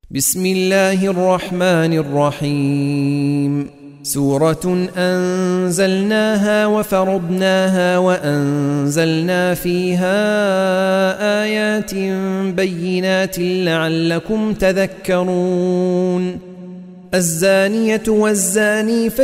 بسم الله الرحمن الرحيم. سورة أنزلناها وفرضناها وأنزلنا فيها آيات بينات لعلكم تذكرون. الزانية والزاني